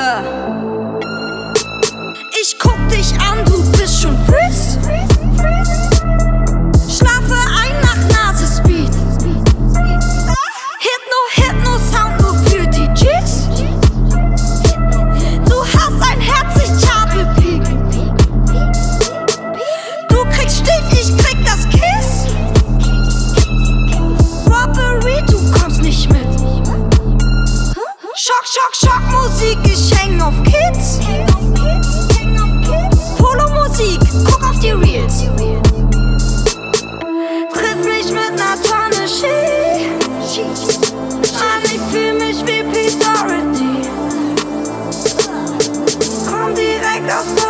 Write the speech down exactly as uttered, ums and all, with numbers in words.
Äh. Ich guck dich an, du bist schon frisch. Schlafe ein nach Nasespeed. Hypno, Hypno, Sound nur für die Gs. Du hast ein Herz, ich habe Peak. Du kriegst Stich, ich krieg das Kiss. Robbery, du kommst nicht mit. Schock, Schock, Schock, Musik, ich häng auf Kids. Polo-Musik, guck auf die Reels. Triff mich mit ner Tonne Ski. Mann, ich fühl mich wie Pete Doherty. Komm direkt aus